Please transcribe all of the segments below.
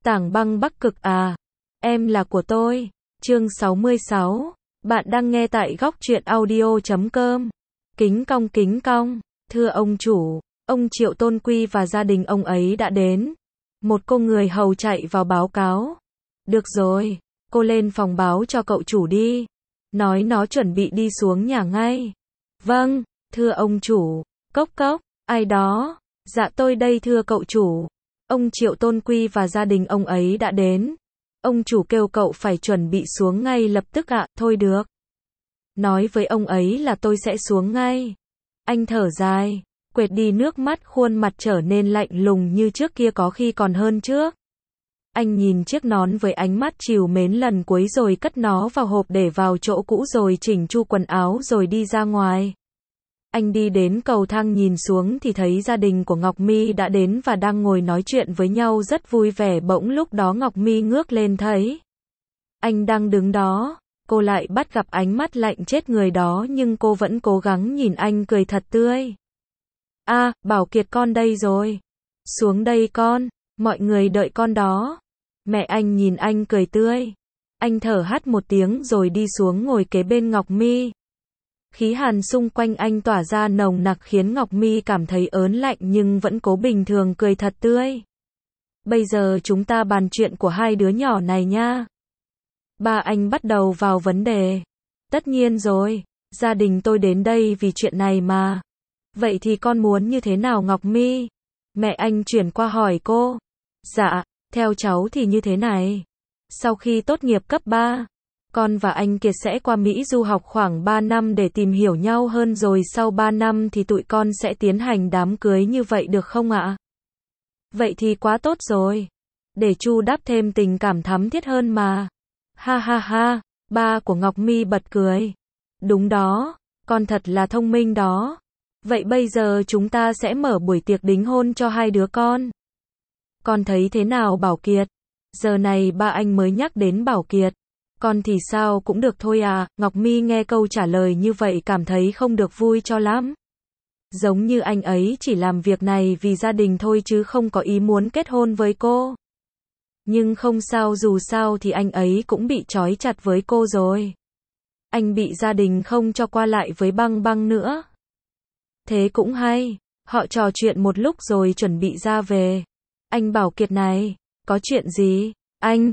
Tảng băng Bắc Cực à, em là của tôi. Chương 66. Bạn đang nghe tại góc truyện audio.com. Kính cong, thưa ông chủ, ông Triệu Tôn Quy và gia đình ông ấy đã đến. Một cô người hầu chạy vào báo cáo. Được rồi, cô lên phòng báo cho cậu chủ đi. Nói nó chuẩn bị đi xuống nhà ngay. Vâng, thưa ông chủ. Cốc cốc, ai đó? Dạ tôi đây thưa cậu chủ. Ông Triệu Tôn Quy và gia đình ông ấy đã đến. Ông chủ kêu cậu phải chuẩn bị xuống ngay lập tức ạ. Thôi được. Nói với ông ấy là tôi sẽ xuống ngay. Anh thở dài, quệt đi nước mắt, khuôn mặt trở nên lạnh lùng như trước kia, có khi còn hơn trước. Anh nhìn chiếc nón với ánh mắt trìu mến lần cuối rồi cất nó vào hộp để vào chỗ cũ rồi chỉnh chu quần áo rồi đi ra ngoài. Anh đi đến cầu thang nhìn xuống thì thấy gia đình của Ngọc My đã đến và đang ngồi nói chuyện với nhau rất vui vẻ. Bỗng lúc đó Ngọc My ngước lên thấy anh đang đứng đó, cô lại bắt gặp ánh mắt lạnh chết người đó, nhưng cô vẫn cố gắng nhìn anh cười thật tươi. À, Bảo Kiệt con đây rồi. Xuống đây con, mọi người đợi con đó. Mẹ anh nhìn anh cười tươi. Anh thở hắt một tiếng rồi đi xuống ngồi kế bên Ngọc My. Khí hàn xung quanh anh tỏa ra nồng nặc khiến Ngọc My cảm thấy ớn lạnh nhưng vẫn cố bình thường cười thật tươi. Bây giờ chúng ta bàn chuyện của hai đứa nhỏ này nha. Ba anh bắt đầu vào vấn đề. Tất nhiên rồi, gia đình tôi đến đây vì chuyện này mà. Vậy thì con muốn như thế nào Ngọc My? Mẹ anh chuyển qua hỏi cô. Dạ, theo cháu thì như thế này. Sau khi tốt nghiệp cấp 3, con và anh Kiệt sẽ qua Mỹ du học khoảng 3 năm để tìm hiểu nhau hơn, rồi sau 3 năm thì tụi con sẽ tiến hành đám cưới, như vậy được không ạ? Vậy thì quá tốt rồi. Để chu đắp thêm tình cảm thắm thiết hơn mà. Ha ha ha, ba của Ngọc My bật cười. Đúng đó, con thật là thông minh đó. Vậy bây giờ chúng ta sẽ mở buổi tiệc đính hôn cho hai đứa con. Con thấy thế nào Bảo Kiệt? Giờ này ba anh mới nhắc đến Bảo Kiệt. Con thì sao cũng được thôi à. Ngọc My nghe câu trả lời như vậy cảm thấy không được vui cho lắm. Giống như anh ấy chỉ làm việc này vì gia đình thôi chứ không có ý muốn kết hôn với cô. Nhưng không sao, dù sao thì anh ấy cũng bị trói chặt với cô rồi. Anh bị gia đình không cho qua lại với Băng Băng nữa. Thế cũng hay. Họ trò chuyện một lúc rồi chuẩn bị ra về. Anh Bảo Kiệt này, có chuyện gì? Anh,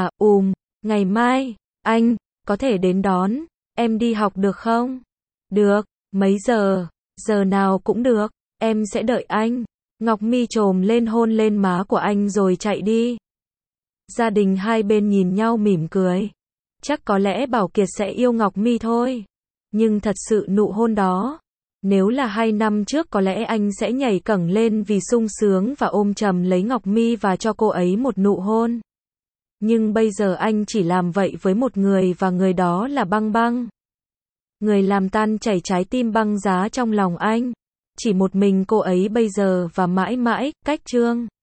ngày mai, anh, có thể đến đón em đi học được không? Được, mấy giờ? Giờ nào cũng được, em sẽ đợi anh. Ngọc My chồm lên hôn lên má của anh rồi chạy đi. Gia đình hai bên nhìn nhau mỉm cười. Chắc có lẽ Bảo Kiệt sẽ yêu Ngọc My thôi. Nhưng thật sự nụ hôn đó, nếu là 2 năm trước có lẽ anh sẽ nhảy cẫng lên vì sung sướng và ôm chầm lấy Ngọc My và cho cô ấy một nụ hôn. Nhưng bây giờ anh chỉ làm vậy với một người và người đó là Băng Băng. Người làm tan chảy trái tim băng giá trong lòng anh. Chỉ một mình cô ấy bây giờ và mãi mãi, cách Trương.